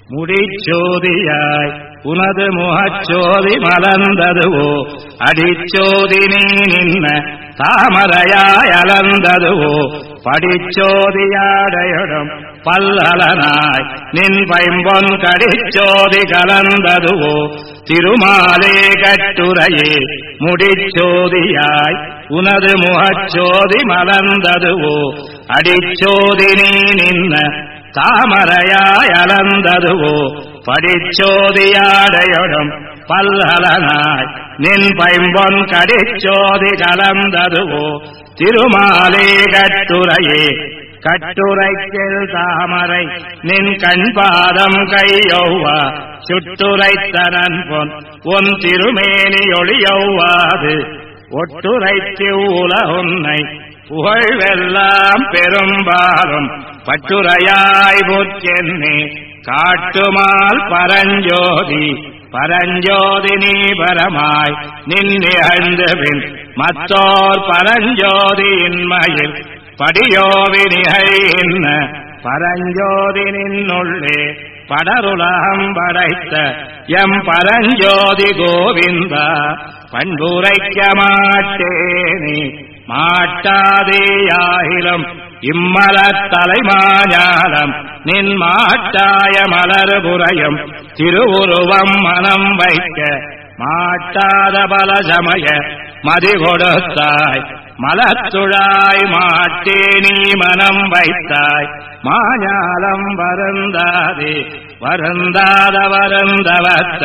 முடிச்சோதியாய் உனது முகச்சோதி மலர்ந்ததுவோ அடிச்சோதி நீ நின்ன தாமரையாய் அலர்ந்ததுவோ படிச்சோதியாடையுடன் பல்லலனாய் நின் பைம்பொன் கடிச்சோதி கலந்ததுவோ திருமாலே கட்டுரையே முடிச்சோதியாய் உனது முகச்சோதி மலர்ந்ததுவோ அடிச்சோதி நீ நின்ன தாமரையாய் அலர்ந்ததுவோ படிச்சோதியாடையுடன் பல்லலனாய் நின் பைம்பொன் கடிச்சோதி கலந்ததுவோ திருமாலே கட்டுரையே கட்டுரைக்கில் தாமரை நின் கண்பாதம் கையொவ்வா சுட்டுரைத்தனன் பொன் உன் திருமேனி ஒளியொவ்வாது ஒட்டுரைத்து உலகுன்னை புகழ்வெல்லாம் பெரும்பாலும் பட்டுரையாய் போற்றென்னே காட்டுமால் பரஞ்சோதி பரஞ்சோதி நீ பரமாய் நின்னிகழ்ந்து பின் மத்தோர் பரஞ்சோதி இன்மையில் படியோவி நிகழ்கின்ற பரஞ்சோதி நின்னுள்ளே படருலகம் படைத்த எம் பரஞ்சோதி கோவிந்தா பண்புரைக்க மாட்டேனே மாட்டாதேயாயிலும் இம்மலத் தலைமாஞாலம் நின் மாட்டாய மலர்புரையும் திருவுருவம் மனம் வைக்க மாட்டாத பல சமய மதி கொடுத்தாய் மலத்துழாய் மாட்டே நீ மனம் வைத்தாய் மாஞாலம் வருந்தாதே வருந்தாத வருந்தவத்த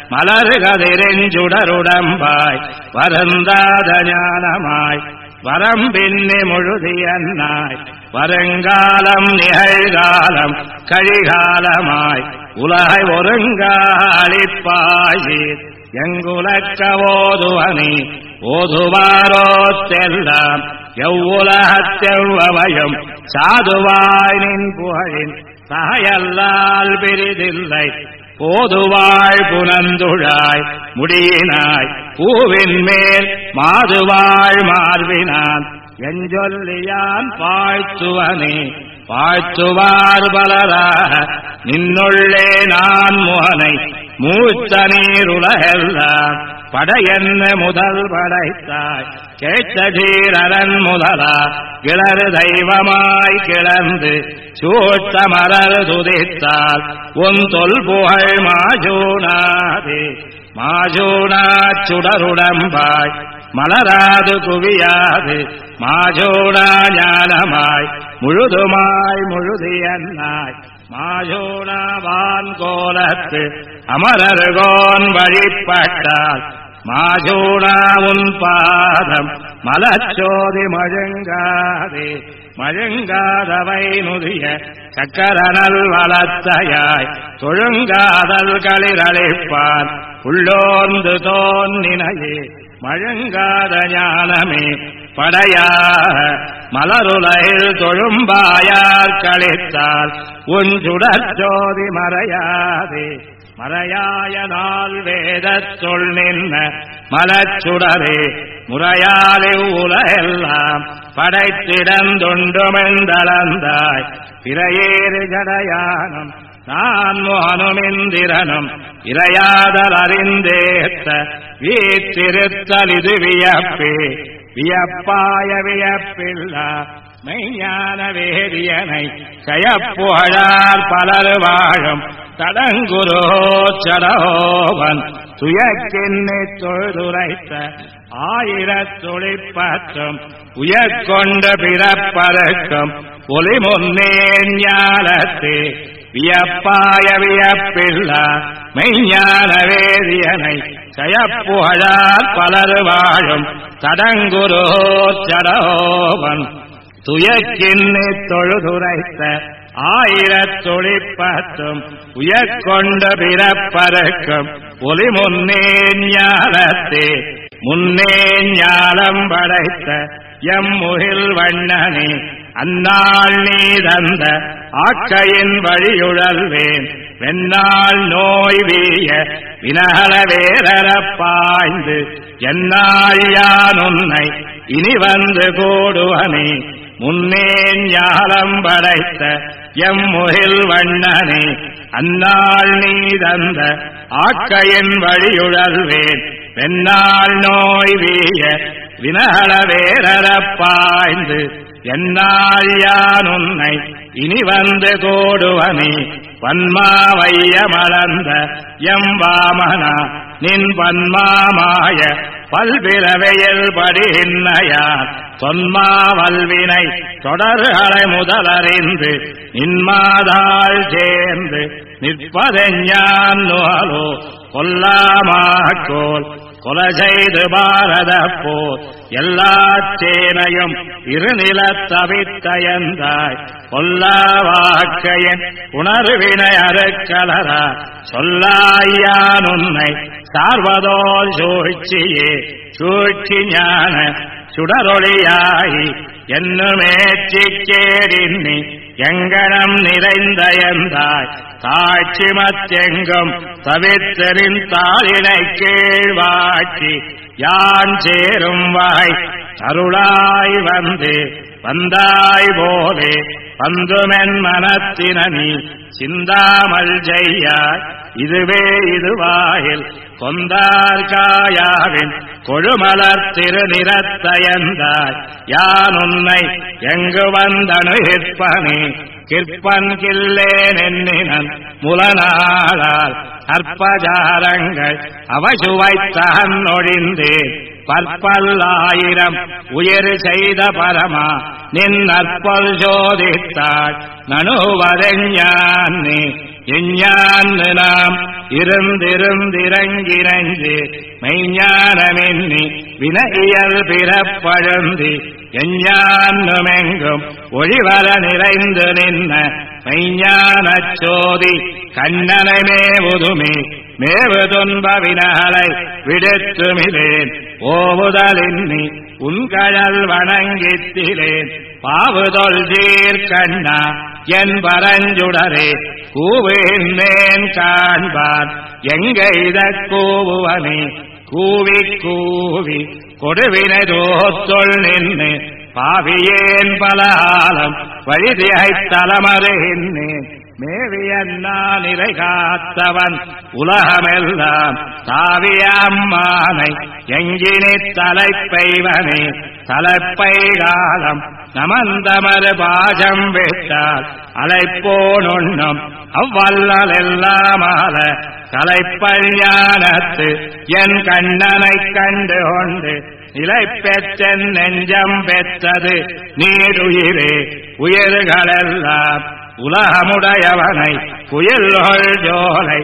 மலர்கதிரெஞ்சுடருடம்பாய் வருந்தாத ஞானமாய் வரம்பின்னி முழுதியன்னாய் வருங்காலம் நிகழ்காலம் கழிகாலமாய் உலகை ஒருங்காளிப்பாயீர் எங்குலக்க ஓதுவனி ஓதுவாரோ செல்லாம் எவ்வுலகத்தெவ்வவையும் சாதுவாய் நின் புகழின் சகையல்லால் பிரிதில்லை போதுவாழ் புனந்துழாய் முடியினாய் பூவின் மேல் மாதுவாழ் மார்பினான் எஞ்சொல்லியான் வாழ்த்துவனே வாழ்த்துவார் பலராக நின்னுள்ளே நான் முகனை மூத்த நீருலகெல்லாம் படையென்ன முதல் படைத்தாய் கேட்டதீரன் முதலா கிளறு தெய்வமாய் கிளந்து சூட்ட மலர் துதித்தால் உன் தொல் புகழ் மாஜூனாதே மாஜூனா சுடருடம்பாய் மலராது குவியாது மாஜோடா ஞானமாய் முழுதுமாய் முழுதியன்னாய் மாஜோடாவான் கோலத்து அமரர்கோன் வழிபட்டால் மாஜோடா உன் பாதம் மலச்சோதி மழுங்காதே மழுங்காதவை நுதிய சக்கரனல் வளத்தையாய் தொழுங்காதல் களிரளிப்பான் உள்ளோந்து தோன்னினையே மழுங்காத ஞானமே படையாக மலருலகில் தொழும்பாயார் கழித்தால் உன் சுடச்சோதி மறையாதே மறையாய நாள் வேதச் சொல் நின்ன மலச்சுடரே முறையாலே உலகெல்லாம் படைத்திடந்துண்டுமெந்தளந்தாய் பிறையேறு ஜடயானம் நான் மோனுமிந்திரனும் இறையாதல் அறிந்தேத்த வீற்றிருத்தல் இது வியப்பே வியப்பாய வியப்பில்லா மெய்ஞான வேதியனை கயப்புகழார் பலர் வாழும் தடங்குரோ சடோவன் துயக்கின்னி தொழுதுரைத்த ஆயிரத்தொழிப்பற்றும் உயர்கொண்ட பிறப்பதற்கும் ஒளி முன்னே ஞானத்தே வியப்பாய வியப்பில்லா மெய்ஞான வேதியனை கயப்புகழார் பலர் வாழும் தடங்குரோ சடோவன் துயக்கின்னி தொழுதுரைத்த ஆயிரத்தொழிப்பற்றும் உயர்கொண்ட பிறப்பதற்கும் ஒளி முன்னே ஞானத்தே முன்னே ஞானம் படைத்த எம்முகில் வண்ணனே அந்நாள் நீ தந்த ஆக்கையின் வழியுழல்வேன் வெண்ணாள் நோய் வீய வினகல வேரப்பாய்ந்து எந்நாள் யான் உன்னை இனி வந்து கூடுவனே முன்னே ஞானம் படைத்த எம்முகில் வண்ணனே அந்நாள் நீ தந்த ஆக்கையின் வழியுழல்வேன் வெண்ணாள் நோய் வீய வினகள வேரப்பாய்ந்து என்னால் யான் உன்னை இனி வந்து கோடுவனே பன்மா வைய மலர்ந்த எம் வாமனா நின் பன்மாமாய பல்பிறவையில் படின்னையார் தொன்மா வல்வினை தொடர்களை முதலறிந்து நின்மாதாள் சேர்ந்து நிற்பதெஞ்ஞான் நுகலோ கொல்லாமாக்கோல் கொலை செய்து பாரத போர் எல்லா சேனையும் இருநிலத்தவித்தயந்தாய் கொல்லா வாக்கையன் உணர்வினை அறுக்கலரா சொல்லாயான் உன்னை சார்வதோல் சூழ்ச்சியே சூழ்ச்சி ஞான சுடரொளியாயி என்னுமேற்றிக்கேடின்னி எங்கனம் நிறைந்தயந்தாய் தாட்சி மத்தெங்கும் தவித்தரின் தாளினை கீழ்வாட்சி யான் சேரும் வாய் அருளாய் வந்து வந்தாய் போதே பந்துமென் மனத்தினி சிந்தாமல் செய்யாய் இதுவே இதுவாயில் கொந்தார் காயாவின் கொழுமலர் திருநிறத்தயந்தாய் யான் உன்னை எங்கு வந்தணுகிற்பனே கிற்பன் கில்லேன் எண்ணினன் முலனாளால் அற்பஜாரங்கள் அவசுவைத்தகன் ஒழிந்தேன் பற்பல்லாயிரம் உயிர் செய்த பரமா நின் அற்பல் சோதித்தாள் நணுவதெஞ்ஞானே எஞ்ஞான்னு நாம் இருந்திருந்திறங்கிரஞ்சு மெய்ஞானமென்னி வினையியல் பிறப்பழுந்தி எஞ்ஞான்னுமெங்கும் ஒளிவர நிறைந்து நின்ன மெய்ஞானச் சோதி கண்ணனை மேவுதுமே மேவு துன்ப வினகளை விடுத்துமிலேன் ஓவுதலின்னி உன்கழல் வணங்கித்திலேன் பாவுதொல் சீர்கண்ணா என் பரஞ்சுடரே கூவேன் காண்பான் எங்கெய்த கூவுவனே கூவி கூவி கொடுவினை தோத்தொள் நின்று பாவியேன் பலாலம் வழிதியைத் தலமறிகின்றேன் மேவியன்னா நிறை காத்தவன் உலகமெல்லாம் தாவியம்மானை எங்கினி தலைப்பைவனே தலைப்பை காலம் நமந்தமரு பாஜம் விட்டால் அலைப்போனொன்னும் அவ்வல்லல் எல்லாமால கலைப்பல் ஞானத்து என் கண்ணனைக் கண்டு கொண்டு நிலை பெற்றென் நெஞ்சம் பெற்றது நீடுயிரே உயிர்களெல்லாம் உலகமுடையவனை குயில்கள் ஜோலை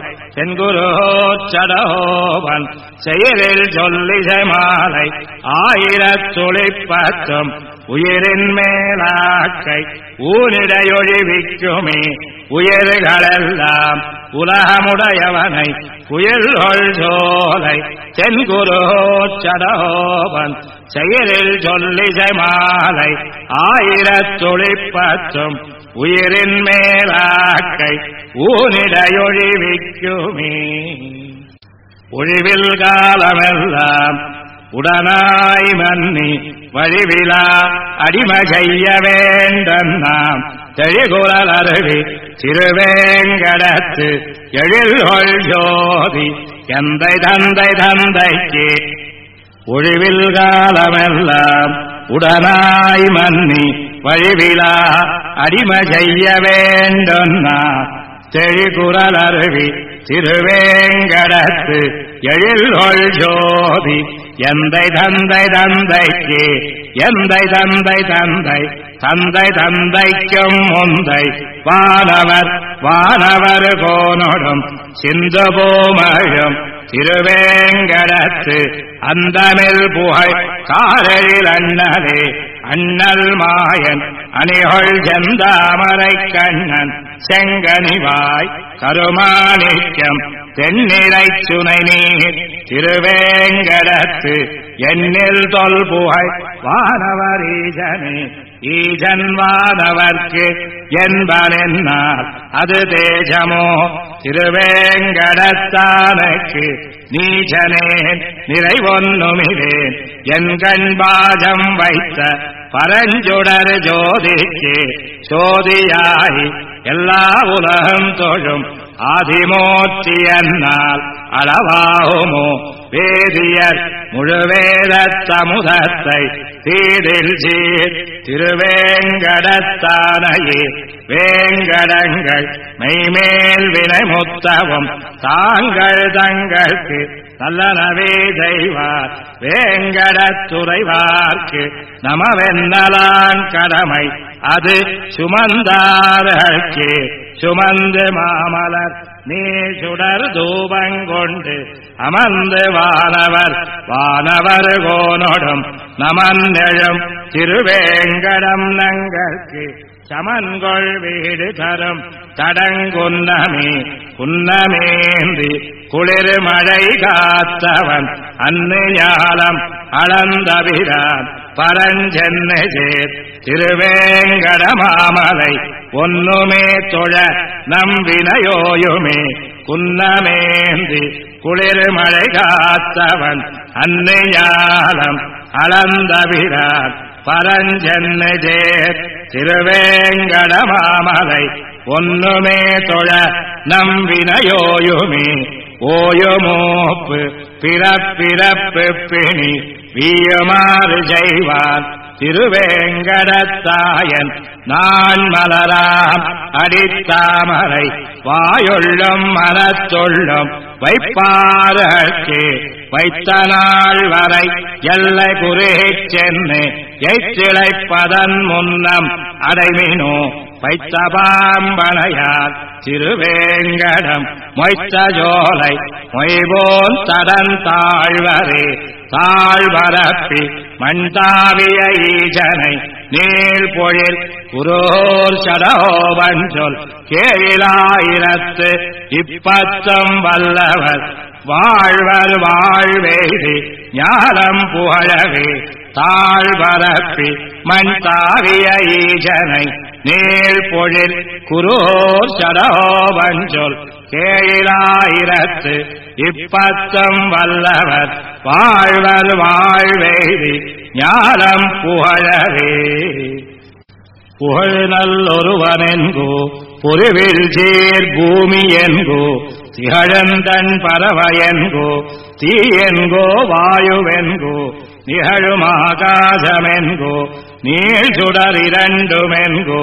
செங்குரோச்சடோவன் செயலில் சொல்லிசை மாலை 1000 துளிப்பத்தும் உயிரின் மேலாக்கை ஊனிடையொழிவிக்குமே உயிர்களெல்லாம் உலகமுடையவனை குயில்கள் ஜோலை செங்குரோச்சடோவன் செயலில் சொல்லிசை மாலை 1000 துளிப்பத்தும் உயிரின் மேலாக்கை ஊனிடையொழிவிக்குமே ஒழிவில் காலமெல்லாம் உடனாய் மன்னி வழிவிலா அடிமை செய்ய வேண்டும் நாம் தெளிகுரல் அருவி திருவேங்கடத்து எழில்கொள் ஜோதி எந்தை தந்தை தந்தைக்கு ஒழிவில் காலமெல்லாம் உடனாய் மன்னி வழிவிலா அடிமை செய்ய வேண்டும் நாம் தெளிகுரல் அருவி திருவேங்கடத்து எழில்கொள் ஜோதி எந்தை தந்தை தந்தைக்கு எந்தை தந்தை தந்தை தந்தை தந்தைக்கும் முந்தை வானவர் வானவர் கோனொடும் சிந்து பூமழும் திருவேங்கடத்து அந்தமில் புகழ் காரழில் அண்ணலே அண்ணல் மாயன் அணிகொள் செந்தாமரை கண்ணன் செங்கனிவாய் கருமாணிக்கம் தென்னிலை சுனை நீர் திருவேங்கடத்து எண்ணில் தொல் புகழ் வானவர் ஈசனே ஈசன் வானவர்க்கு என்பனென்னால் அது தேஜமோ திருவேங்கடத்தானுக்கு நீச்சனேன் நிறைவொன்னுமிலேன் என் கண் பாஜம் வைத்த பரஞ்சுடர் ஜோதிக்கு சோதியாய் எல்லா உலகம் தொழும் ஆதிமோற்றியன்னால் அளவாகுமோ வேதியர் முழுவேத சமுதத்தை தீதில் சீர் திருவேங்கடத்தானையே வேங்கடங்கள் மெய்மேல் வினைமுத்தவும் தாங்கள் தங்களுக்கு நல்லனவே செய்வார் வேங்கடத்துறைவார்க்கு நமவென்னலான் கடமை அது சுமந்தார்களுக்கு சுமந்து மாமலர் நீ சுடர் தூபங்கொண்டு அமர்ந்து வானவர் கோனொடும் நமந்தெழும் திருவேங்கடம் நங்கற்கு சமன்கொள் வீடு தரும் தடங்குன்னமே குன்னமேந்தி குளிர் மழை காத்தவன் அன்னு ஞாலம் அளந்தபிரான் பரஞ்சென்னை சேர் திருவேங்கட மாமலை ஒன்னுமே தொழ நம்பினையோயுமே குன்னமேந்தி குளிர் மழை காத்தவன் அன்னு ஞாலம் அளந்தபிரான் பரஞ்சென்னை சேர் திருவேங்கட மாமலை ஒன்னுமே தொழ நம்பினையோயுமே ஓயுமோப்பு பிறப்பிறப்பு பிணி வீயுமாறு செய்வான் திருவேங்கடத்தாயன் நான் மலராம் அடித்தாமரை வாயுள்ளும் மனத்துள்ளும் வைப்பார்களுக்கு வைத்த நாள் வரை எல்லை குறுகிச் சென்று எய்திழைப்பதன் முன்னம் அடைமினோ வைத்த பாம்பனையார் திருவேங்கடம் மொய்த்த ஜோலை மொய்போன் தடன் தாழ்வரே தாழ்வரப்பி மண்தாவிய ஈஜனை நீள் பொழில் குரோர் சடோவன் சொல் கேளாயிரத்து இப்பத்தம் வல்லவர் வாழ்வர் வாழ்வேதி ஞானம் புகழவே தாழ்வரப்பி மண்தாவிய ஈஜனை நீள் பொழில் குரோர் சடோவன் சொல் கேளாயிரத்து இப்பத்தம் வல்லவர் வாழ்வர் வாழ்வேதி ஞானம் புகழவே புகழ் நல்லொருவனென்கோ பொருவில் சேர் பூமி என்கோ திகழந்தன் பறவையென்கோ தீயென்கோ வாயுவென்கோ நிகழும் ஆகாசமென்கோ நீள் சுடர் இரண்டுமென்கோ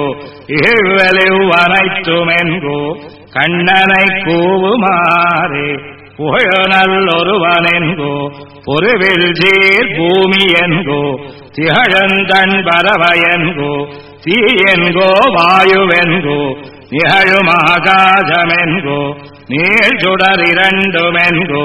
இவ்வெளிவனைத்துமென்கோ கண்ணனை கூவுமாறே புகழ் நல்லொருவனென்கோ பொருவில் சீர் பூமி என்கோ திகழந்தன் பறவையென்கோ தீயென்கோ வாயுவென்கோ நிகழும் ஆகாசமென்கோ நீள் சுடர் இரண்டுமென்கோ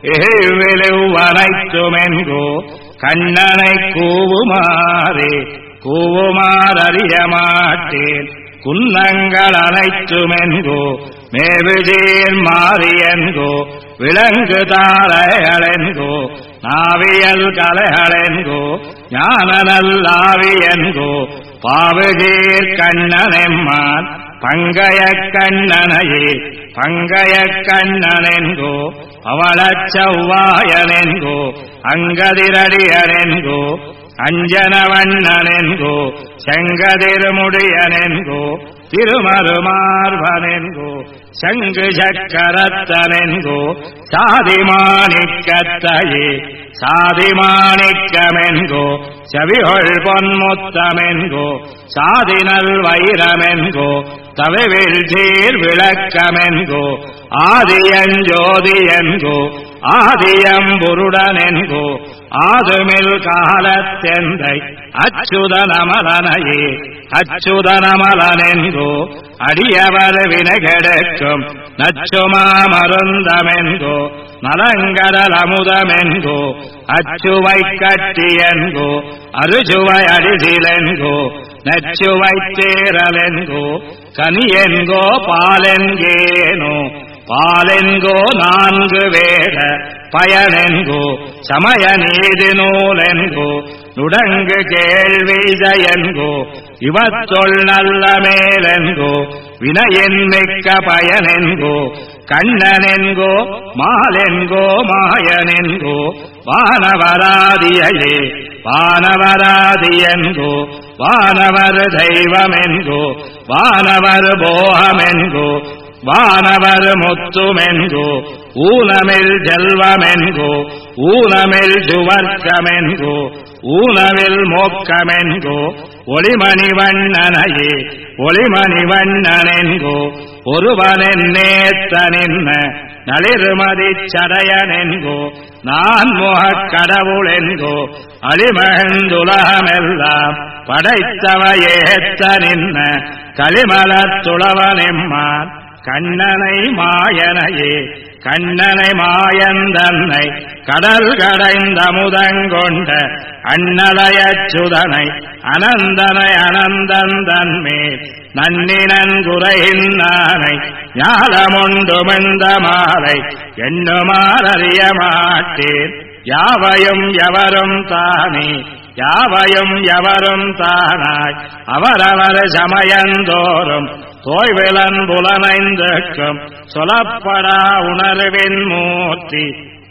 இவ்வெளிவனைத்துமென்கோ கண்ணனை கூவுமாறே கூவுமாறறிய மாட்டேன் குன்னங்கள் அனைத்துமென்கோ மேவிசீர் மாறியென்கோ விலங்கு தாரைகளென்கோ நாவியல் கலைகளென்கோ ஞானநல்லாவியென்கோ பாவுசீர் கண்ணனெம்மான் பங்கய கண்ணனையே பங்கய கண்ணனென்கோ அவளச் செவ்வாயனென்கோ அங்கதிரடியனென்கோ அஞ்சனவண்ணனென்கோ செங்கதிர்முடியனென்கோ திருமருமார்பனென்கோ சங்கு சக்கரத்தனென்கோ சாதிமாணிக்கத்தையே சாதிமாணிக்கமென்கோ செவிகொள் பொன்முத்தமென்கோ சாதினல் வைரமென்கோ தவிவில் சீர் விளக்கமென்கோ ஆதியஞ்சோதியென்கோ ஆதியம்புருடனென்கோ ஆதுமில் காலத்தெந்தை அச்சுதனமலனையே அச்சுதனமலனென்கோ அடியவர் வினைகெடுக்கும் நச்சுமா மருந்தமென்கோ நலங்கடல் அமுதமென்கோ அச்சுவை கட்டியென்கோ அருச்சுவை அடிசிலென்கோ நச்சுவை தேரலென்கோ கனியென்கோ பாலென்கேனோ பாலென்கோ நான்கு வேத பயனென்கோ சமய நீதி நூலென்கோ நுடங்கு கேள்விஜயன்கோ இவத்தொள் நல்ல மேலென்கோ வினையன் மிக்க பயனென்கோ கண்ணனென்கோ மாலென்கோ மாயனென்கோ வானவராதியே வானவராதியென்கோ வானவர் தெய்வமென்கோ வானவர் போகமென்கோ வானவர் முத்துமென்கோ ஊனமில் செல்வமென்கோ ஊனமில் சுவர்க்கமென்கோ ஊனவில் மோக்கமென்கோ ஒளிமணிவண்ணனையே ஒளிமணிவண்ணனென்கோ ஒருவனென்னேத்த நின்ன நளிர்மதி சடையனென்கோ நான் முகக் கடவுளென்கோ அழிமகந்துலகமெல்லாம் படைத்தவ ஏத்த நின்ன களிமலத்துளவனெம்மான் கண்ணனை மாயனையே கண்ணனை மாயந்தன்னை கடல் கடைந்த முதங்கொண்ட அண்ணலையச்சுதனை அனந்தனை அனந்தந்தன்மேல் நன்னினங்குறையின்னானை ஞானமுண்டுமெந்த மாலை எண்ணுமாறறிய மாட்டேன் யாவையும் எவரும் தானே யாவையும் எவரும் தானாய் அவரவர் சமயந்தோறும் தோய்விலன் புலனைந்துக்கும் சொல்லப்படா உணர்வின் மூர்த்தி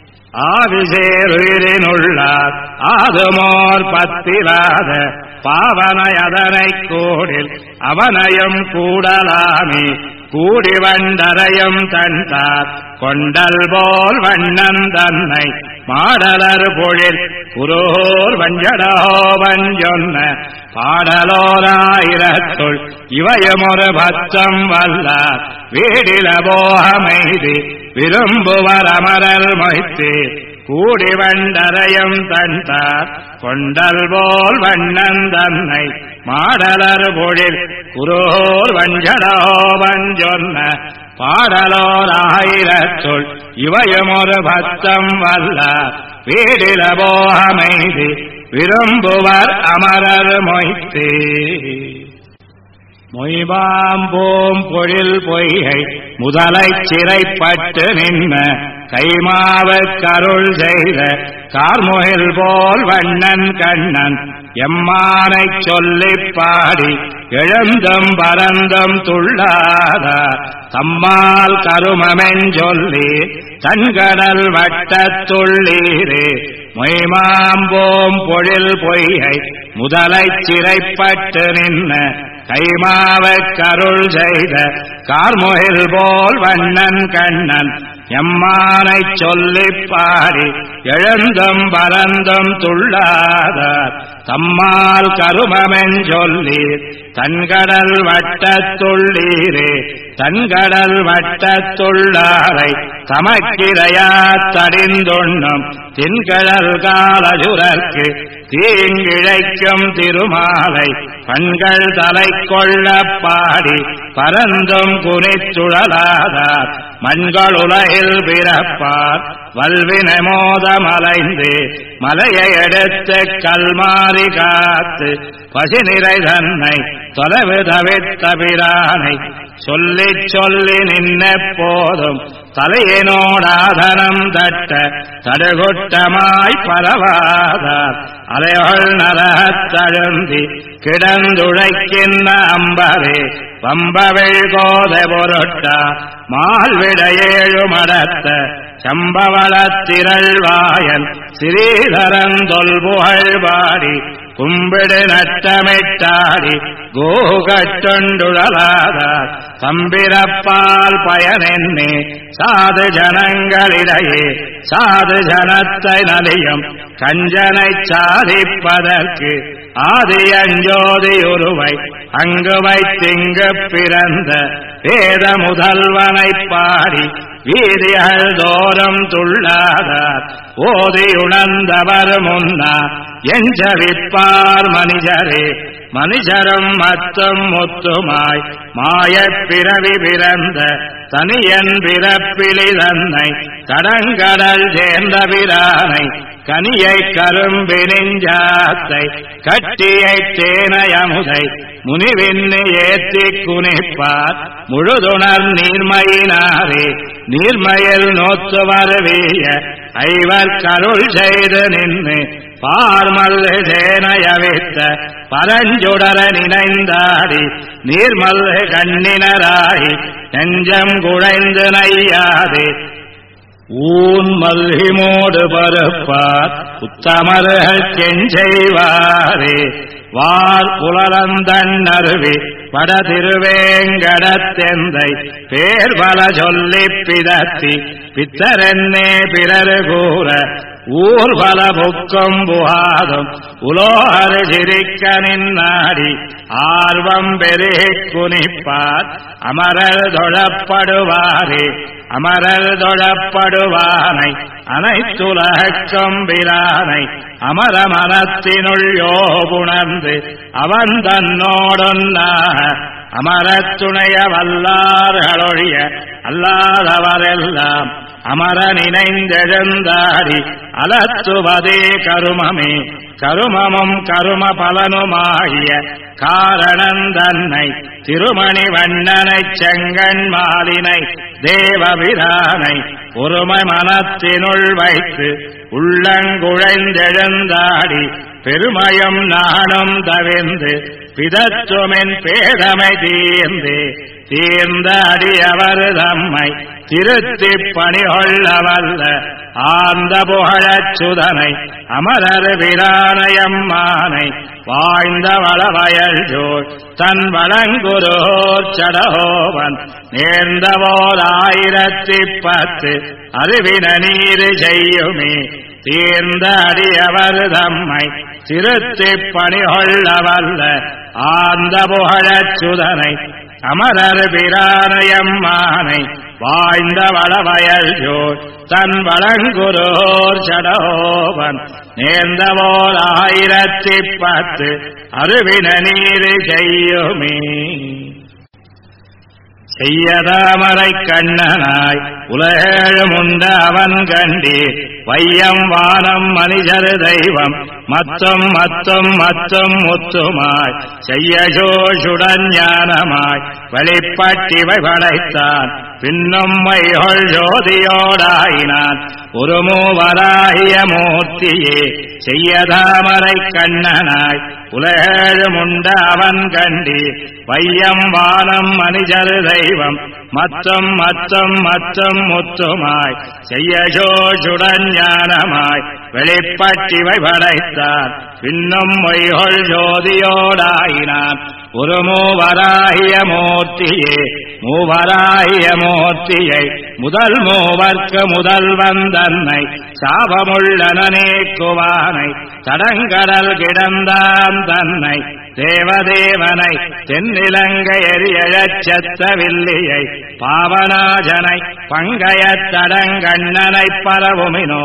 ஆவிசேருயிரினுள்ளார் ஆதுமோர் பத்திராத பாவனை அதனை கூடில் அவனையும் கூடலாமே கூடி வண்டரையும் தன்தார் கொண்டல் போல் வண்ணன் தன்னை மாடலர் பொழில் குரோர் வஞ்சடோவஞ்சொன்ன பாடலோராயிரத்துள் இவையுமொரு பத்தம் வல்லார் வீடில போகமைதி விரும்புவர் அமரல் மொய்த்து கூடி வண்டரையும் தன்தார் கொண்டல் போல் வண்ணன் தன்னை மாடலர் பொழில் குரோர் வஞ்சடோவஞ்சொன்ன பாடலோராயிரத்துள் இவையுமொரு பத்தம் வல்லார் வீடில போகமைதி விரும்புவர் அமரர் மொய்த்தே மொய்பாம்போம் பொழில் பொய்கை முதலைச் சிறைப்பட்டு நின்ன கைமாவக் கருள் செய்த கார்முகில் போல் வண்ணன் கண்ணன் எம்மானைச் சொல்லிப் பாடி எழுந்தும் பரந்தும் துள்ளாதார் தம்மால் கருமமெஞ்சொல்லி தன்கடல் வட்டத்துள்ளீரே மொய்மாம்போம் பொழில் பொய்கை முதலைச் சிறைப்பட்டு நின்ன கைமாவக் கருள் செய்த கார்முகில் போல் வண்ணன் கண்ணன் எம்மானைச் சொல்லிப் பாடி எழுந்தும் பரந்தும் துள்ளாதார் தம்மால் கருமமெஞ்சொல்லி தன்கடல் வட்டத்துள்ளீரே தன்கடல் வட்டத்துள்ளாரை தமக்கிரையாத் தடிந்துண்ணும் தின்கடல் காலசுரர்க்கு தீங்கிழைக்கும் திருமாலை பண்கள் தலை கொள்ளப் பாடி பரந்தும் குனிச்சுழலாதார் மண்களுலகில் பிறப்பார் வல்வின மோதமலைந்து மலையை எடுத்து கல்மாறி காத்து பசி நிறை தன்னை தொலைவு தவிர்த்த பிரானை சொல்லிச் சொல்லி நின்ன போதும் தலையினோடாதனம் தட்ட தடுகுட்டமாய் பரவாதார் அலைகள் நரகத்தழுந்தி கிடந்துழைக்கின்ற அம்பரே பம்பவிழ் கோதை பொருட்டா மால்விட ஏழு மடத்த சம்பவளத்திரள்வாயன் ஸ்ரீதரன் தொல்புகழ் பாடி கும்பிடு நட்டமிட்டாடி கோகட்டுண்டுழலாதார் தம்பிரப்பால் பயனென்னே சாது ஜனங்களிடையே சாது ஜனத்தை நலியும் கஞ்சனைச் சாதிப்பதற்கு ஆதி அஞ்சோதி உருவை அங்கு வைத்திங்கு பிறந்த வேத முதல்வனைப் பாடி வீதிகள் தோறும் துள்ளாதார் ஓதியுணர்ந்தவர் முன்னா எஞ்சவிப்பார் மனிதரே மனிதரும் மத்தும் முத்துமாய் மாயப் பிறவி பிறந்த தனியன் பிறப்பிலி தன்னை தடங்கடல் சேர்ந்த பிரானை கனியை கரும்பினிஞ்சாத்தை கட்டியை தேனையமுதை முனிவின்னு ஏற்றி குனிப்பார் முழுதுணர் நீர்மையினாரே நீர்மையில் நோத்து வருவிய ஐவர் கருள் செய்து நின்று பார்மல்லு சேனையவித்த பரஞ்சுடர நினைந்தாடி நீர்மல்லு கண்ணினராய் நெஞ்சம் குழைந்து நையாதே ஊன் மல்கிமோடு பருப்பார் உத்தமர்கள் செஞ்செய்வாரே வார் புலரந்தன்னருவி பட திருவேங்கடத்தெந்தை பேர்வல சொல்லிப் பிதத்தி பித்தரென்னே பிறரு கூற ஊர்வல புக்கும் புகாதும் உலோகரு சிரிக்க நின்னாடி ஆர்வம் பெருகிக் குனிப்பார் அமரர் தொழப்படுவாரே அமரர் தொழப்படுவானை அனைத்துலகக்கும் பிரானை அமர மனத்தினுள் யோபுணர்ந்து அவன் தன்னோடொன்னாக அமரத் துணைய வல்லார்களொழிய அல்லாதவரெல்லாம் அமர நினைந்தெழுந்தாடி அலத்துவதே கருமமே கருமமும் கரும பலனுமாகிய காரணந்தன்னை திருமணி வண்ணனைச் செங்கண் மாலினை தேவபிரானை ஒருமை மனத்தினுள் வைத்து உள்ளங்குழைந்தெழுந்தாடி பெருமயம் நானும் தவிர்ந்து பிதற்றுமென் பேதமை தீர்ந்த அடியவர் தம்மை திருத்திப் பணிகொள்ளவல்ல ஆந்த புகழச் சுதனை அமரர் பிரானையம்மானை வாய்ந்த வளவயல் ஜோர் தன் வளங்குரோர் சடகோவன் நேர்ந்தவோர் 1010 அறிவின நீரு செய்யுமே தீர்ந்த அடியவர் தம்மை திருத்திப் பணிகொள்ளவல்ல ஆந்த புகழச் சுதனை அமரர் பிரானையம்மானை வாய்ந்த வளவயல் ஜோர் தன் வளங்குரோர் சடகோவன் நேர்ந்தவோர் 1010 அறிவின நீரு செய்யுமே செய்யதாமரை கண்ணனாய் உலகேழுமுண்ட அவன் கண்டீர் வையம் வானம் மனிதர் தெய்வம் மத்தும் மத்தும் மத்தும் முத்துமாய் செய்யஜோஷுடன் ஞானமாய் வெளிப்பட்டிவை படைத்தான் பின்னும் மைகொள் ஜோதியோடாயினான் ஒரு மூவராகிய மூர்த்தியே செய்யதாமரை கண்ணனாய் உலகேழுமுண்ட அவன் கண்டீர் வையம் வானம் மனிதர் தெய்வம் மத்தும் மத்தும் மத்தும் முத்துமாய் செய்யஜோஷுடன் ஞானமாய் வெளிப்பட்டிவை படைத்தான் பின்னும் மொய்கொள் ஜோதியோடாயினான் ஒரு மூவராகிய மூர்த்தியே மூவராகிய மூர்த்தியை முதல் மூவர்க்கு முதல் வந்தன்னை சாபமுள்ளனே குவானை தடங்கடல் கிடந்தான் தன்னை தேவதேவனை தென்னிலங்கை எரியழச் செத்தவில்லியை பாவனாஜனை பங்கயத் தடங்கண்ணனைப் பரவுமினோ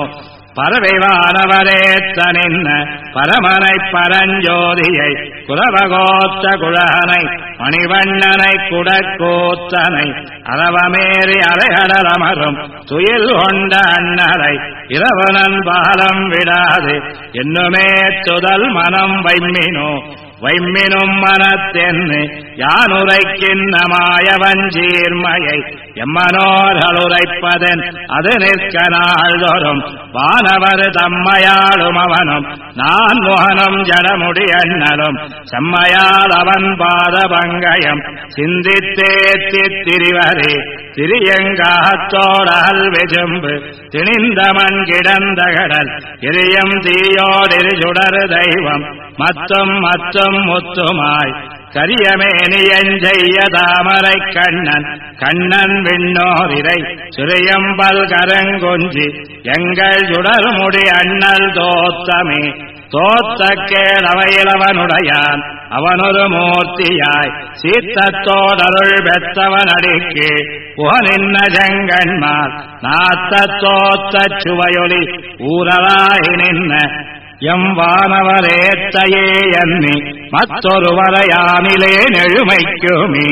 பரவைவானவரேத்தனின்ன பரமனைப் பரஞ்சோதியை குலவகோத்த குழகனை மணிவண்ணனை குடக்கூத்தனை அரவமேறி அலைகடலமரும் துயில் கொண்ட அண்ணரை இரவனன் பாலம் விடாது என்னுமே துதல் மனம் வைம்மினும் மனத்தென்னு யானுரைக்கின்ற மாயவஞ்சீர்மையை எம்மனோர்களுரைப்பதன் அது நிற்க நாள்தோறும் வானவர் தம்மையாளும் அவனும் நான் முகனும் ஜடமுடி அண்ணலும் செம்மையால் அவன் பாத பங்கயம் சிந்தித்தேத்தித் திரிவரே திரியங்காத்தோடல் வெஜும்பு திணிந்தமன் கிடந்த கடல் இரியம் தீயோடிரு சுடரு தெய்வம் மத்தும் மத்தும் முத்துமாய் கரியமேனியஞ்செய்ய தாமரை கண்ணன் விண்ணோரிரை சுரியம்பல் கரங்கொஞ்சி எங்கள் சுடர்முடி அண்ணல் தோத்தமே தோத்த கேளவையிலவனுடையான் அவனொரு மூர்த்தியாய் சீத்தத்தோடருள் பெற்றவன் அடிக்கு புகனின்ன செங்கண்மார் நாத்தத்தோத்த சுவையொலி ஊரலாகி நின்ன எம் வானவரேத்தையே எண்ணி மற்றொருவரையானிலே எழுமைக்குமே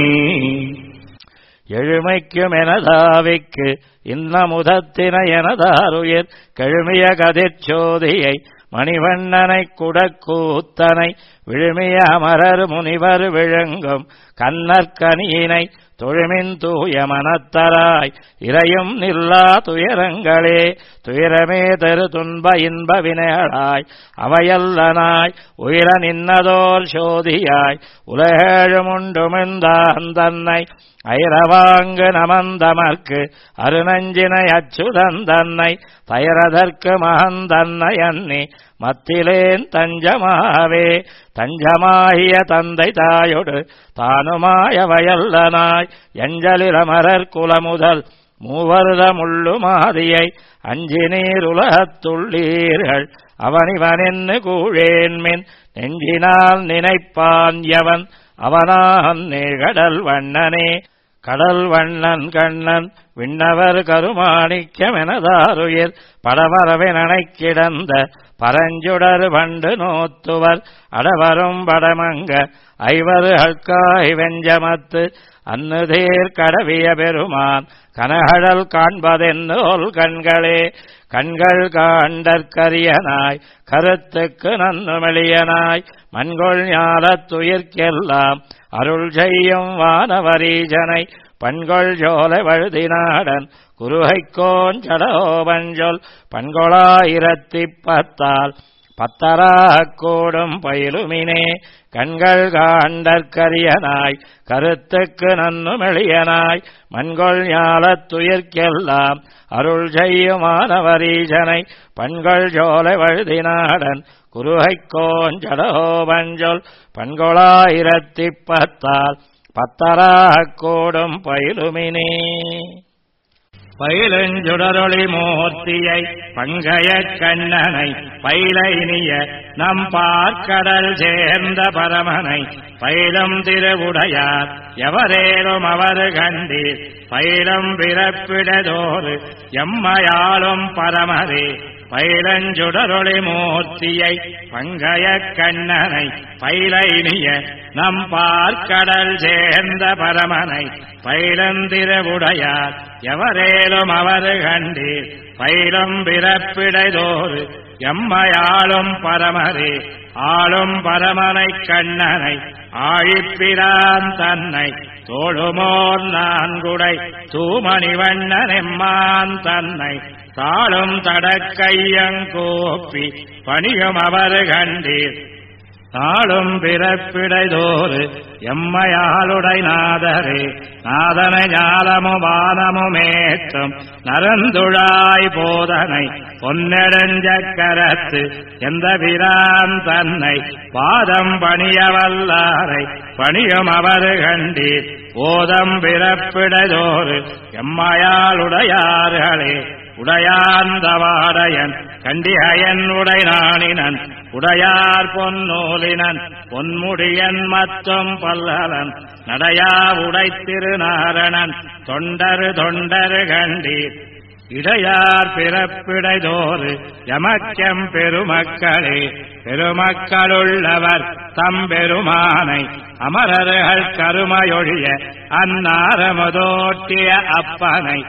எழுமைக்கும் எனதாவிக்கு இன்னமுதத்தின எனதாருயிர் கெழுமிய கதிர்ச்சோதியை மணிவண்ணனை குடக்கூத்தனை விழுமிய அமரர் முனிவர் விழுங்கும் கண்ணற்கனியினை தொழுமின் தூய மனத்தராய் இறையும் நில்லா துயரங்களே துயரமே தரு துன்ப இன்ப வினைகளாய் அவையல்லனாய் உயிர நின்னதோர் சோதியாய் உலகேழுமுண்டுமிழ்ந்தான் தன்னை ஐரவாங்கு நமந்தமர்க்கு அருணஞ்சினை அச்சுதன் தன்னை தயரதற்கு மகந்தன்னை அன்னி மத்திலேன் தஞ்சமாவே தஞ்சமாகிய தந்தை தாயொடு தானுமாய வயல்லனாய் எஞ்சலிரமரர் குலமுதல் மூவருத முள்ளு மாதியை அஞ்சி நீர் உலகத்துள்ளீர்கள் அவனிவனென்னு கூழேன்மின் நெஞ்சினால் நினைப்பான் எவன் அவனான் கடல் வண்ணனே கடல் வண்ணன் கண்ணன் விண்ணவர் கருமாணிக்கமெனதாருயிர் படவரவினை கிடந்த பரஞ்சுடர் வண்டு நோத்துவர் அடவரும் படமங்க ஐவரு அழ்காய் வெஞ்சமத்து அன்னுதேர் கடவிய பெருமான் கனகழல் காண்பதென்னோல் கண்களே கண்கள் காண்டற்கரியனாய் கருத்துக்கு நன்னுமெளியனாய் மண்கொள் ஞாலத்துயிர்க்கெல்லாம் அருள் செய்யும் வானவரீஜனை பண்கொள் ஜோலை வழுதினாடன் குருகைக்கோன் சடோபஞ்சொல் பண்கொளாயிரத்திப்பத்தால் பத்தராக் கூடும் பயிலுமினே கண்கள் காண்டற்கரியனாய் கருத்துக்கு நன்னுமெளியனாய் மண்கொள் ஞாலத்துயிர்க்கெல்லாம் அருள் செய்யுமானவரீஜனை பண்கொள் ஜோலை வழுதினாடன் குருகைக்கோன் சடோபஞ்சொல் பண்கொளாயிரத்திப்பத்தால் பத்தராக் கூடும் பயிலுமினே பயிலஞ்சுடரொளி மூர்த்தியை பங்கைய கண்ணனை பயிலைனிய நம் பார்க்கடல் சேர்ந்த பரமனை பயிலும் திருவுடையார் எவரேலும் அவர் கண்டீர் பயிலும் பிறப்பிடதோறு எம்மையாளும் பரமரே பயிலஞ்சுடரொளி மூர்த்தியை பங்கைய கண்ணனை பயிலைனிய நம் பார்க்கடல் சேர்ந்த பரமனை பயிலந்திரவுடையார் எவரேலும் அவர் கண்டீர் பயிலும் பிறப்பிடைதோறு எம்மையாளும் பரமரே ஆளும் பரமனை கண்ணனை ஆழிப்பிரான் தன்னை தோளுமோர் நான்குடை தூமணிவண்ணன் எம்மான் தன்னை தாளும் தடக்கையங்கோப்பி பணியும் அவர் கண்டீர் நாளும் பிறப்பிடைதோறு எம்மையாளுடை நாதரே நாதனை ஞாலமு வானமுமேற்றும் நரந்துழாய் போதனை பொன்னெடுஞ்சக்கரத்து எந்த பிரான் தன்னை பாதம் பணியவல்லாரை பணியும் அவர் கண்டீர் போதம் பிறப்பிடைதோறு எம்மையாளுடையார்களே உடையாந்தவாடையன் கண்டிகையன் உடைநாணினன் உடையார் பொன்னூலினன் பொன்முடியன் மத்தும் பல்லலன் நடையா உடைத்திருநாரணன் தொண்டரு கண்டீர் இடையார் பிறப்பிடைதோறு எமக்கம் பெருமக்களே பெருமக்களுள்ளவர் தம்பெருமானை அமரர்கள் கருமையொழிய அந்நாரமுதோட்டிய அப்பனை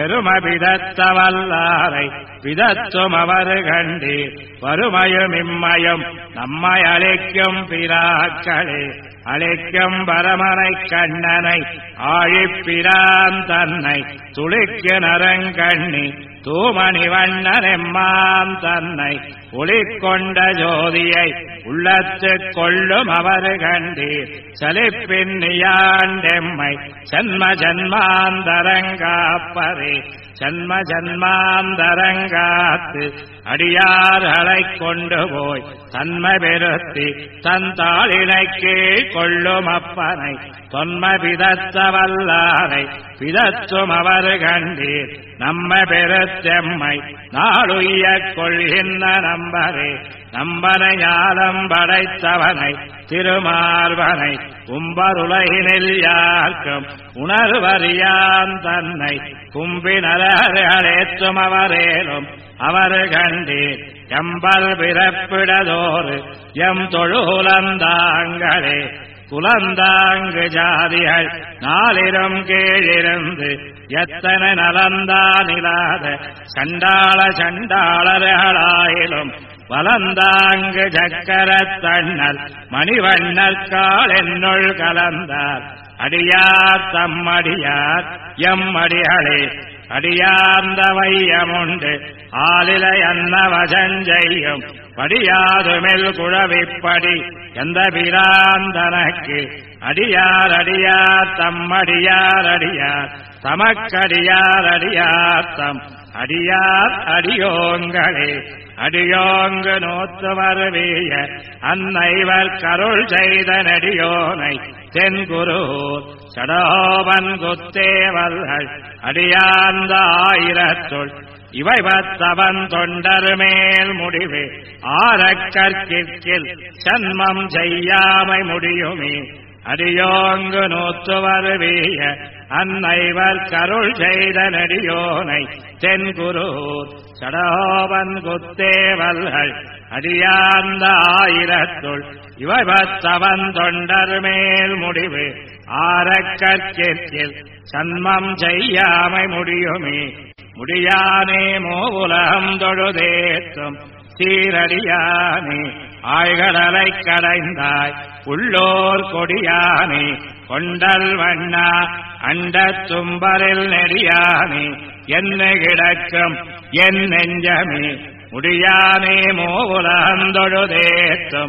பெருமபிதத்தவல்லாரை பிதத்தும் அவர் கண்டீர் வறுமையும் இம்மையும் நம்மை அழைக்கும் பிராக்களே அழைக்கும் பரமனை கண்ணனை ஆழிப்பிரான் தன்னை துளிக்க நரங்கண்ணி தூமணி வண்ணன் எம்மான் தன்னை ஒளிக்கொண்ட ஜோதியை உள்ளத்துக் கொள்ளும் அவர் கண்டீர் சலிப்பின்னியாண்டெம்மை ஜன்ம ஜன்மாந்தரங்காப்பரே ஜன்ம ஜன்மாந்தரங்காத்து அடியார்களைக் கொண்டு போய் தன்மை பெருத்தி தன் தாளினை கீழ் கொள்ளும் அப்பனை தொன்மை பிதத்தவல்லாரை பிதத்தும் அவர் கண்டீர் நம்ம பெருத்தெம்மை நாளுய கொள்கின்ற நம்பரே நம்பனை ஞானம் படைத்தவனை திருமார்வனை கும்பருலகினில் யார்க்கும் உணர்வறியான் தன்னை கும்பினரேற்றும் அவரேலும் அவர் கண்டீர் எம்பல் பிறப்பிடதோறு எம் தொழுகுலந்தாங்களே குலந்தாங்கு ஜாதிகள் நாளிலும் கீழிருந்து எத்தனை நலந்தானிலாத சண்டாளர்களாயிலும் வலந்தாங்கு சக்கரத் தண்ணல் மணிவண்ணல் கால் என்னுள் கலந்தார் அடியார் தம்மடியார் எம்மடிகளே அடியார்ந்த வையமுண்டு ஆலிலை அன்னவசஞ்செய்யும் படியாதுமெல் குழவிப்படி எந்த பிராந்தனக்கு அடியார் அடியார் தம்மடியார் அடியார் தமக்கடியார் அடியார் தம் அடியார் அடியோங்களே அடியோங்கு நோத்து வருவிய அன்னைவர் கருள் செய்த நடியோனை தென்குருர் சடோபன் குத்தேவல்கள் அடியார்ந்த ஆயிரத்துள் இவை பத்தவன் தொண்டர் மேல் முடிவு ஆரக்கற்கிற்கில் சன்மம் செய்யாமை முடியுமே அடியோங்கு நோத்து வருவிய அன்னைவர் கருள் செய்த நடியோனை தென்குருர் சடோபன் குத்தேவல்கள் அடியார்ந்த ஆயிரத்துள் இவை பத்தவன் தொண்டர் மேல் முடிவு ஆரக்கற்கிற்கில் சன்மம் செய்யாமை முடியுமே முடியானே மூவுலகம் தொழுதேத்தும் சீரடியானே ஆய்கடலை கடைந்தாய் உள்ளோர் கொடியானே கொண்டல் வண்ணா அண்டத் தும்பரில் நெடியானே என்ன கிடக்கும் என் நெஞ்சமே முடியானே மூவுலகம் தொழுதேத்தும்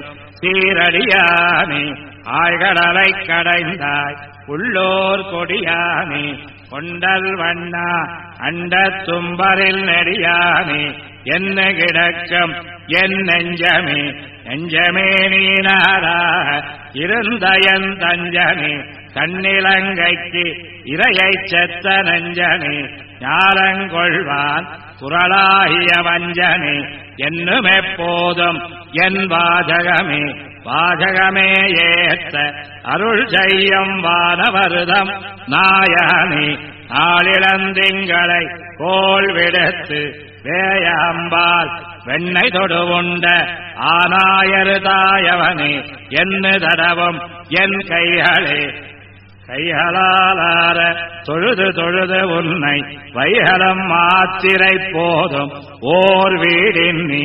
சீரடியானே ஆய்கடலை கடைந்தாய் உள்ளோர் கொடியானே கொண்டல் வண்ணா அண்டத் தும்பரில் நெடியானே என்ன கிடக்கும் என் நெஞ்சமே நெஞ்சமே நீனாரா இருந்தயன் தஞ்சமே கண்ணிலங்கைக்கு இரையைச் செத்த நெஞ்சமே ஞாலங்கொள்வான் குரலாகிய வஞ்சனே என்னும் எப்போதும் என் வாஜகமே வாஜகமே ஏத்த அருள் செய்யும் வானவருதம் நாயனே நாளிளந்திங்களை கோள் விடுத்து வேயம்பால் வெண்ணை தொடுவுண்ட ஆனாயரு தாயவனே என்ன தடவும் என் கைகளே கைகளாலார தொழுது தொழுது உன்னை வைகலம் மாத்திரை போதும் ஓர் வீடின்னி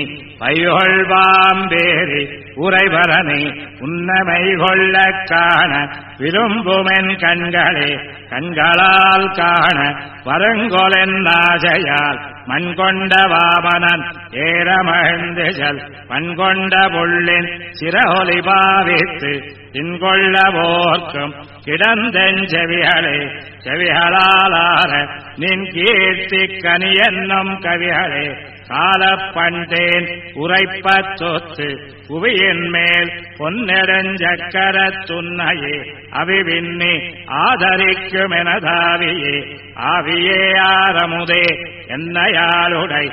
பைகொள்வாம்பேரி உரைவரனே உன்னமை கொள்ள காண விரும்புமென் கண்களே கண்களால் காண வருங்கொலென் ஆசையால் மண்கொண்ட வாமனன் ஏறமழ்ந்து செல் மண்கொண்ட புள்ளின் சிறகொலி பாவித்து தின்கொள்ள போர்க்கும் கிடந்தென் செவிகளே செவிகளாலார நின் கீர்த்தி கனி என்னும் கவிகளே காலப்பண்டேன் உரைப்பச் சொத்து புவியின் மேல் பொன்னெடுஞ்சக்கர துன்னையே அவிவின்னி ஆதரிக்கும் எனதாவியே ஆவியே ஆரமுதே என்னையாளுடை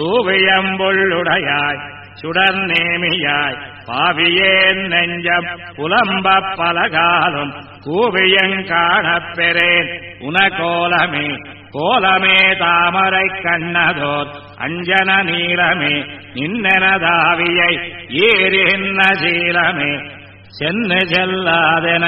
தூவியம்புள்ளுடையாய் சுடர் நேமியாய் பாவியேன் நெஞ்சம் புலம்பப் பலகாலும் கூவியங்காணப் பெறேன் உனகோலமே கோலமே தாமரை கண்ணதோர் அஞ்சன நீலமே நின்னெனதாவியை ஏறின்ன சீலமே சென்னு செல்லாதென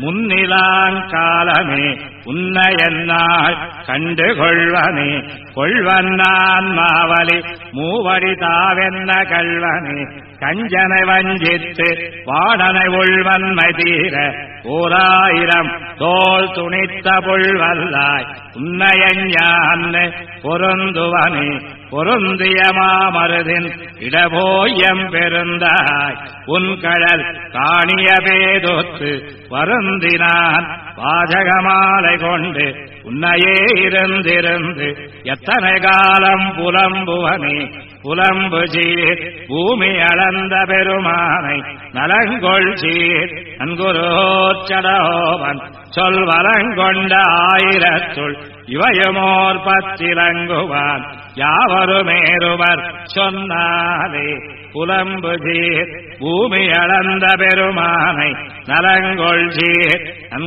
முன்னிலாங்காலமே உன்னையென்னால் கண்டு கொள்வனே கொள்வன்னான் மாவலி மூவடி தாவென்ன கள்வனே கஞ்சனை வஞ்சித்து வாடனை உள்வன்மை தீர ஓராயிரம் தோல் துணித்த புல்வல்லாய் உன்னையஞான் பொருந்துவனே பொருந்திய மாமருதின் இடபோயம் பெருந்தாய் உன் கடல் காணிய பேதொத்து வருந்தினான் வாஜகமாலை கொண்டு உன்னையே இருந்திருந்து எத்தனை காலம் புலம்புவனே புலம்பு சீர் பூமி அளந்த பெருமானை நலங்கொள் சீர் நன்குரோச்சடோவன் சொல் வலங்கொண்ட ஆயிரத்துள் இவையுமோர் பத்திலங்குவான் யாவருமேறுவர் சொன்னாலே புலம்பு சீர் பூமி அளந்த பெருமானை நலங்கொள் சீர்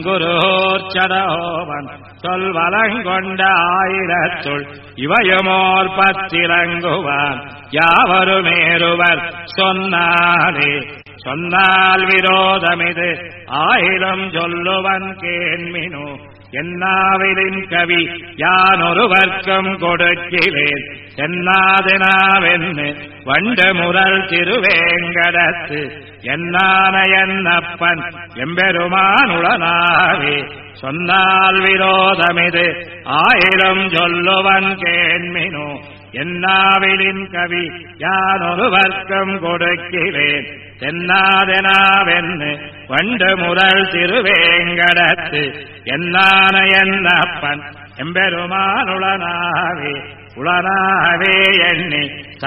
நன்குரோச்சடோவன் சொல் வலங்கொண்ட ஆயிரத்துள் இவையுமோர் பத்திலங்குவான் யாவருமேறுவர் சொன்னாலே சொன்னால் விரோதமிது ஆயிரம் சொல்லுவன் கேண்மினோ என்னாவிலின் கவி யான் ஒருவர்க்கம் கொடுக்கிறேன் தென்னாதினாவென்னு வண்டு முரல் திருவேங்கடத்து என்னான என்னப்பன் எம்பெருமானுளனாவே சொன்னால் விரோதமிது ஆயிரம் சொல்லுவன் கேண்மினோ என்னாவிலின் கவி யானொரு வர்க்கம் கொடுக்கிறேன் தென்னாதெனாவென்னு வண்டு முரல் திருவேங்கடத்து என்னான என்னப்பன் எம்பெருமானுளனாவே உளனாவே எண்ணி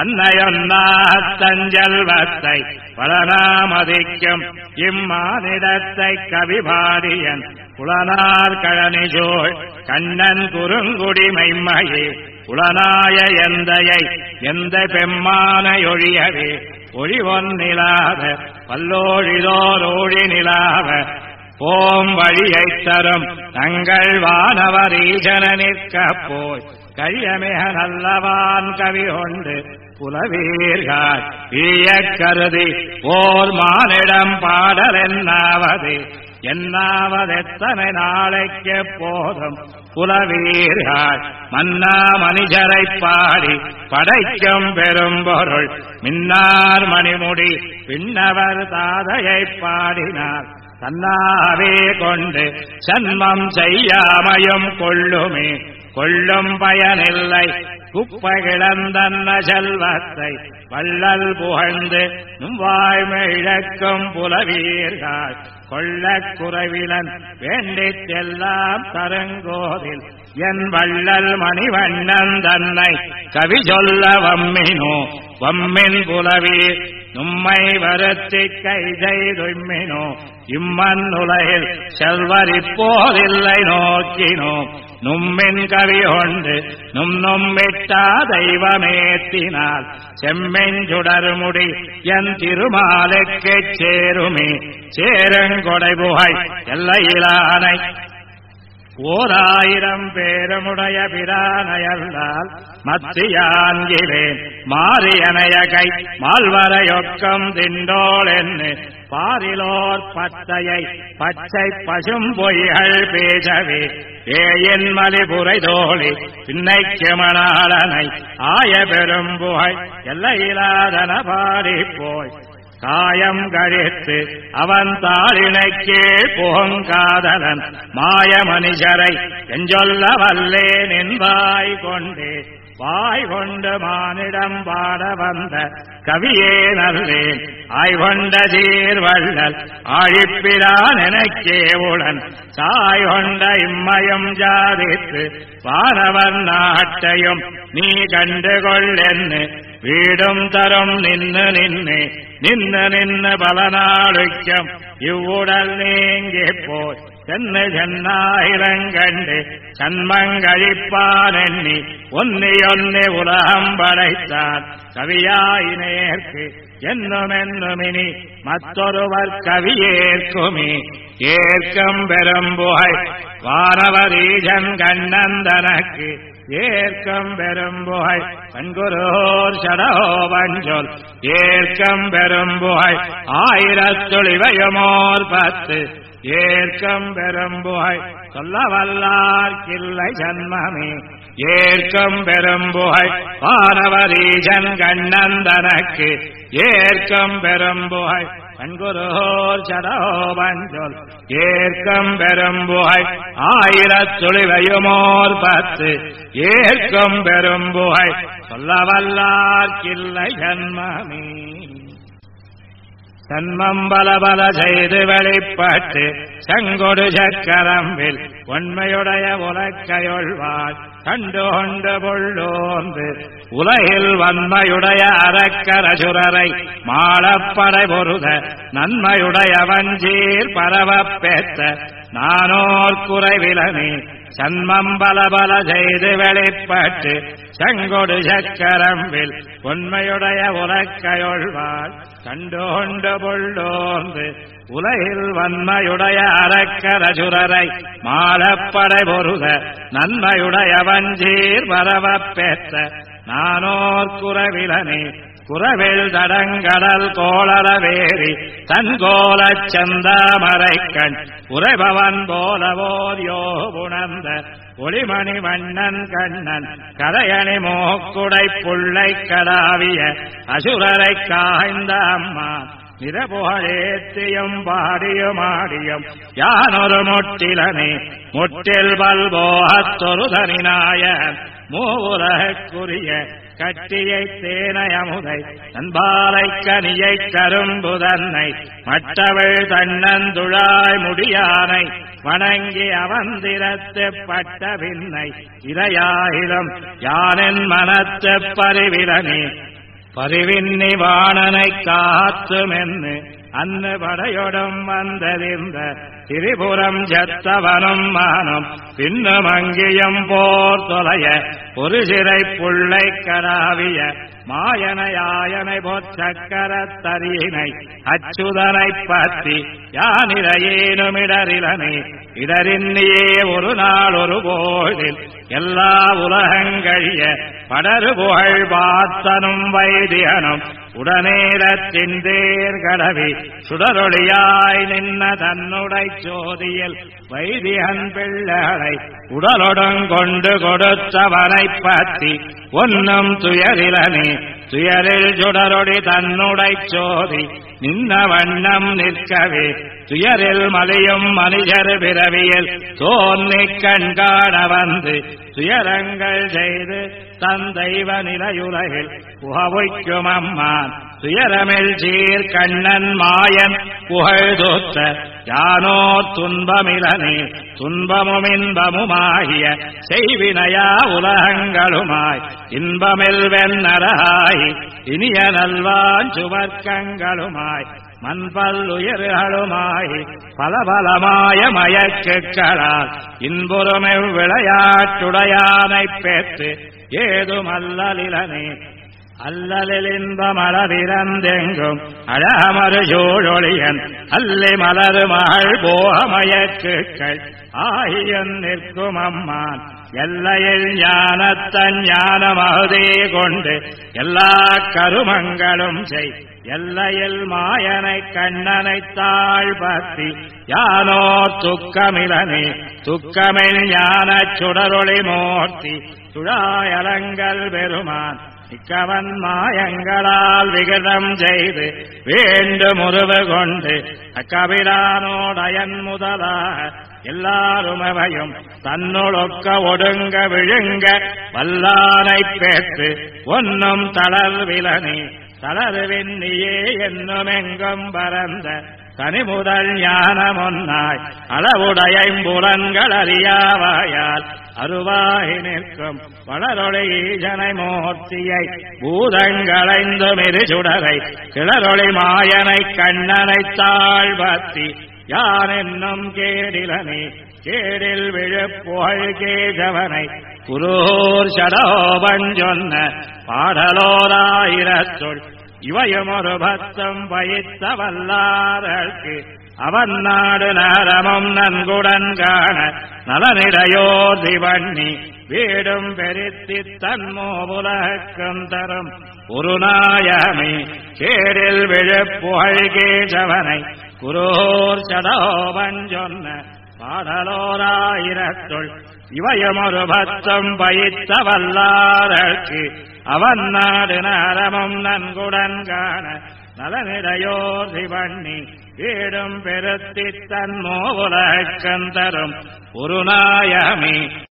தன்னையொன்னாத்தஞ்சல்வத்தை பலனாமதிக்கும் இம்மானிடத்தை கவிபாடியன் புலனார் கழனிஜோள் கண்ணன் குறுங்குடி மைமையே உளனாய எந்தையை எந்த பெம்மானையொழியவே ஒழிவொன்னிலாத பல்லோழிதோரோழி நிலாவ போம் வழியைத் தரும் தங்கள் வானவரீஜன நிற்கப் போய் கழியமிக நல்லவான் கவி கொண்டு புலவீர்கள் ஈயக் கருதி ஓர் மானிடம் பாடலென்னாவது என்னாவதெத்தனை நாளைக்கு போதும் புலவீர்கள் மன்னா மனிதரைப் பாடி படைக்கும் பெரும்பொருள் மின்னார் மணிமுடி பின்னவர் தாதையைப் பாடினார் தன்னாவே கொண்டு சன்மம் செய்யாமையும் கொள்ளுமே கொள்ளும் பயனில்லை குப்பகிழந்தன்ன செல்வத்தை வள்ளல் புகழ்ந்து நும்வாய்மை இழக்கும் புலவீர்கள் கொள்ளக் குறைவிலன் வேண்டிச் செல்லாம் தருங்கோதில் என் வள்ளல் மணிவண்ணன் தன்னை கவி சொல்ல வம்மினோ வம்மின் புலவீர் நும்மை வருத்தி கை செய்தும்மினோ இம்மன் உலகில் செல்வர் இப்போதில்லை நோக்கினோ நும்மின் கவி கொண்டு நும்மிட்டா தெய்வமேத்தினால் செம்மெஞ்சுடர்முடி என் திருமாலுக்குச் சேருமே சேருங்கொடை புகை எல்லையிலானை ஓராயிரம் பேருமுடைய பிரானையல்லால் மத்தியான்கிறேன் மாரியனைய கை மால்வரையொக்கம் திண்டோள் என்று பாரிலோர் பத்தையை பச்சை பசும் பொய்கள் பேசவே ஏயின் மலிபுரை தோழி பின்னைக்கு மணாளனை ஆய பெரும்புகை எல்லையிலாதன பாடிப்போய் காயம் கழித்து அவன் தாளினைக்கே புகங்காதலன் மாய மனிதரை எஞ்சொல்ல வல்லேன் என்பாய் கொண்டே வாய் கொண்டு மானிடம் பாட வந்த கவியே நல்லேன் ஆய்கொண்ட சீர்வள்ளல் ஆழிப்பிரான் எனக்கே உடன் சாய் கொண்ட இம்மயம் ஜாதித்து வானவன் நாட்டையும் நீ கண்டுகொள்ளென்னு வீடும் தரும் நின்னு நின்னு நின்னு நின்னு பலநாளுக்கம் இவ்வுடல் நீங்கி போய் சென்னு சென்னாயிரங்கண்டு சன்மங்கழிப்பான் எண்ணி ஒன்னியொன்னி உலகம் படைத்தான் கவியாயினேற்கு என்னுமென்னுமினி மற்றொருவர் கவியேற்குமே ஏற்கம் பெரும்புகை வானவரீஜன் கண்ணன் தனக்கு ஏற்கம் பெரும்புகை பண்குரோர் சடோவஞ்சொல் ஏற்கம் பெரும்புகை ஆயிரத்துளிவையுமோர் 10 ஏற்கம் பெரும்புகை சொல்ல வல்லார்க்கில்லை ஜன்மமே ஏற்கம் பெரும்புகை வானவரீஜன் கண்ணன் தனக்கு ஏற்கம் பெரும்புகை பண்குரோர் சடோவஞ்சொல் ஏற்கம் பெரும்புகை ஆயிரத்துளிவையுமோர் 10 ஏற்கம் பெரும்புகை சொல்ல வல்லார்க்கில்லை ஜன்மமே சன்மம் பலபல செய்து வெளிப்பட்டு செங்கொடு சக்கரம்பில் உண்மையுடைய உலக்கையொள்வாள் கண்டு கொண்டு பொள்ளோந்து உலகில் வன்மையுடைய அரக்கரசுரரை மாளப்படை பொருத நன்மையுடைய வஞ்சீர் பரவப் பெற்ற நானோர் குறைவிலனே சன்மம் பலபல செய்து வெளிப்பட்டு செங்கொடு சக்கரம்பில் உண்மையுடைய உலக்கையொள்வாள் கண்டு கொண்டு பொள்ளோந்து உலகில் வன்மையுடைய அரக்கரசுரரை மாளப்படை பொருத நன்மையுடைய வஞ்சீர் பரவப் பெற்ற நானோர் குறவிலனே குறவில் தடங்கடல் கோளரவேரி தன் கோலச் சந்தாமரைக்கண் உரைபவன் போலவோர் யோ உணர்ந்த ஒளிமணி வண்ணன் கண்ணன் கரையணி மோக்குடை புள்ளை கடாவிய அசுரரை காய்ந்த அம்மா நிறபுகழேத்தியும் பாடியும் ஆடியும் யானொரு முட்டிலனே முட்டில் பல்போகத்தொரு தனிநாயன் மூவுலகுரிய கட்டியை தேனயமுதை தன்பாலை கனியை கரும்பு தன்னை மற்றவள் தன்னந்துழாய் முடியானை வணங்கி அவந்திரத்து பட்ட பின்னை இதையாயிலும் யானின் மனத்து பரிவிலனே பரிவின்னி வாணனை காத்துமென்னு அன்னு படையொடும் வந்ததிந்த திரிபுரம் ஜத்தவனும் மானும் பின்னும் அங்கியும் போர் தொலைய ஒரு சிறை புள்ளை கடாவிய மாயனையாயனை பொச்சக்கரத்தரீனை அச்சுதனை பற்றி யானிரையேனுமிடரிலனே இடரின்னியே ஒரு நாள் ஒரு போதில் எல்லா உலகங்கழிய படரு புகழ் பார்த்தனும் வைதியனும் உடனேரத்தின் தேர்கடவி சுடரொளியாய் நின்ன தன்னுடை சோதியில் வைதியன் பிள்ளைகளை உடலொடும் கொண்டு கொடுத்தவனை பற்றி ஒன்னும் துயரிலனே துயரில் சுடரொடி தன்னுடை சோதி நின்ன வண்ணம் நிற்கவே துயரில் மலியும் மனிதர் பிறவியில் தோன்னிக் கண்காண வந்து துயரங்கள் செய்து தந்தைவ நிலையுலகில் புகவைக்கும் அம்மான் துயரமில் சீர் கண்ணன் மாயன் புகழ்தோத்த யானோ துன்பமிலனே துன்பமும் இன்பமுமாகிய செய்வினையா உலகங்களுமாய் இன்பமில் வெண்ணராய் இனிய நல்வான் சுவர்க்கங்களுமாய் மண்பல்லுயிர்களுமாய் பலபலமாய மயக்குகளால் இன்புறுமெவ் விளையாட்டுடையானைப் பெற்று ஏதுமல்லலிலனே அல்லலில் இன்பமளவிறந்தெங்கும் அழமறு சூழொழியன் அல்லி மலரு மகள் போகமயக்குகள் ஆகியன் நிற்கும் அம்மான் எல்லையில் ஞானத்தன் ஞானமகுதே கொண்டு எல்லா கருமங்களும் செய் எல்லையில் மாயனை கண்ணனை தாழ்பத்தி யானோ துக்கமிலனே துக்கமில் ஞான சுடரொளி மூர்த்தி சுழாயலங்கள் பெருமான் இக்கவன் மாயங்களால் விகிதம் செய்து வேண்டும் உருவு கொண்டு அக்கபிரானோடயன் முதலாக எல்லாருமவையும் தன்னுளொக்க ஒடுங்க விழுங்க வல்லானைப் பெற்று ஒன்னும் தளர்விலனே தளர்வின்னியே என்னுமெங்கும் பரந்த தனி முதல் ஞானமொன்னாய் அளவுடையம்புலன்கள் அறியாவாயால் அருவாகி நிற்கும் வளரொளி ஈசனை மூர்த்தியை பூதங்களைந்துமிரு சுடரை கிளரொளி மாயனை கண்ணனை தாழ்பத்தி யான் என்னும் கேடிலனே கேடில் விழுப்புகழ் கேசவனை குரூர் சடோபன் சொன்ன பாடலோராயிரத்துள் இவையும் ஒரு பத்தம் பயித்த வல்லாதற்கு அவன் நாடு நரமும் நன்குடன் காண நலனிடையோதி பண்ணி வீடும் பெருத்தி தன்மோபுலகம் தரும் ஒரு நாயமே கேடில் விழுப்புகழ் கேசவனை குரூர் சடோபன் சொன்ன பாடலோராயிரத்துள் இவையும் ஒரு பத்தம் பயித்த வல்லாதற்கு அவன் நாடு நரமும் நன்குடன் காண நலனிடையோதி பண்ணி வீடும் பெருத்தி தன்மோபுலகம் தரும் ஒரு நாயமே